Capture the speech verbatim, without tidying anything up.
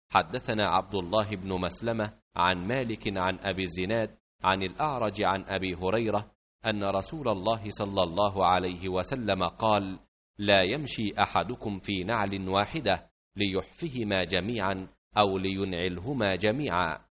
حدثنا عبد الله بن مسلمة عن مالك عن أبي الزناد عن الأعرج عن أبي هريرة أن رسول الله صلى الله عليه وسلم قال: لا يمشي أحدكم في نعل واحدة ليحفهما جميعا أو لينعلهما جميعا.